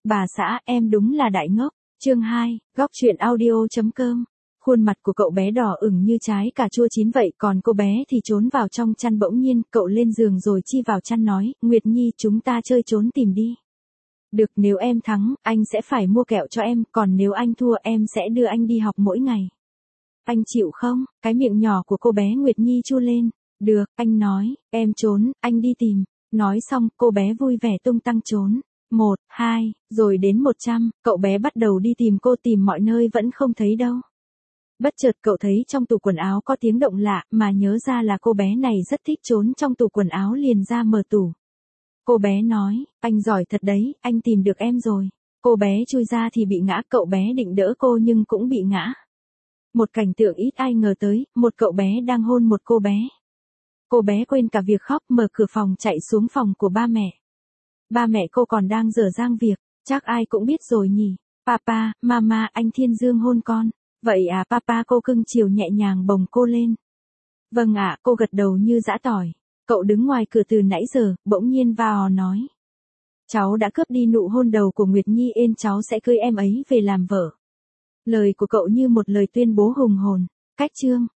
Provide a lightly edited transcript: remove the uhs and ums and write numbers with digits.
Bà xã, em đúng là đại ngốc. Chương 2, góc truyện audio.com. Khuôn mặt của cậu bé đỏ ửng như trái cà chua chín vậy, còn cô bé thì trốn vào trong chăn. Bỗng nhiên, cậu lên giường rồi chi vào chăn nói, Nguyệt Nhi, chúng ta chơi trốn tìm đi. Được, nếu em thắng, anh sẽ phải mua kẹo cho em, còn nếu anh thua em sẽ đưa anh đi học mỗi ngày. Anh chịu không? Cái miệng nhỏ của cô bé Nguyệt Nhi chu lên. Được, anh nói, em trốn, anh đi tìm. Nói xong, cô bé vui vẻ tung tăng trốn. 1, 2, rồi đến 100, cậu bé bắt đầu đi tìm cô, tìm mọi nơi vẫn không thấy đâu. Bất chợt cậu thấy trong tủ quần áo có tiếng động lạ, mà nhớ ra là cô bé này rất thích trốn trong tủ quần áo, liền ra mở tủ. Cô bé nói, anh giỏi thật đấy, anh tìm được em rồi. Cô bé chui ra thì bị ngã, cậu bé định đỡ cô nhưng cũng bị ngã. Một cảnh tượng ít ai ngờ tới, một cậu bé đang hôn một cô bé. Cô bé quên cả việc khóc, mở cửa phòng chạy xuống phòng của ba mẹ. Ba mẹ cô còn đang dở dang việc, chắc ai cũng biết rồi nhỉ. Papa, mama, anh Thiên Dương hôn con. Vậy à papa, cô cưng chiều nhẹ nhàng bồng cô lên. Vâng ạ, cô gật đầu như giã tỏi. Cậu đứng ngoài cửa từ nãy giờ, bỗng nhiên vào nói. Cháu đã cướp đi nụ hôn đầu của Nguyệt Nhi, cháu sẽ cưới em ấy về làm vợ. Lời của cậu như một lời tuyên bố hùng hồn. Cách chương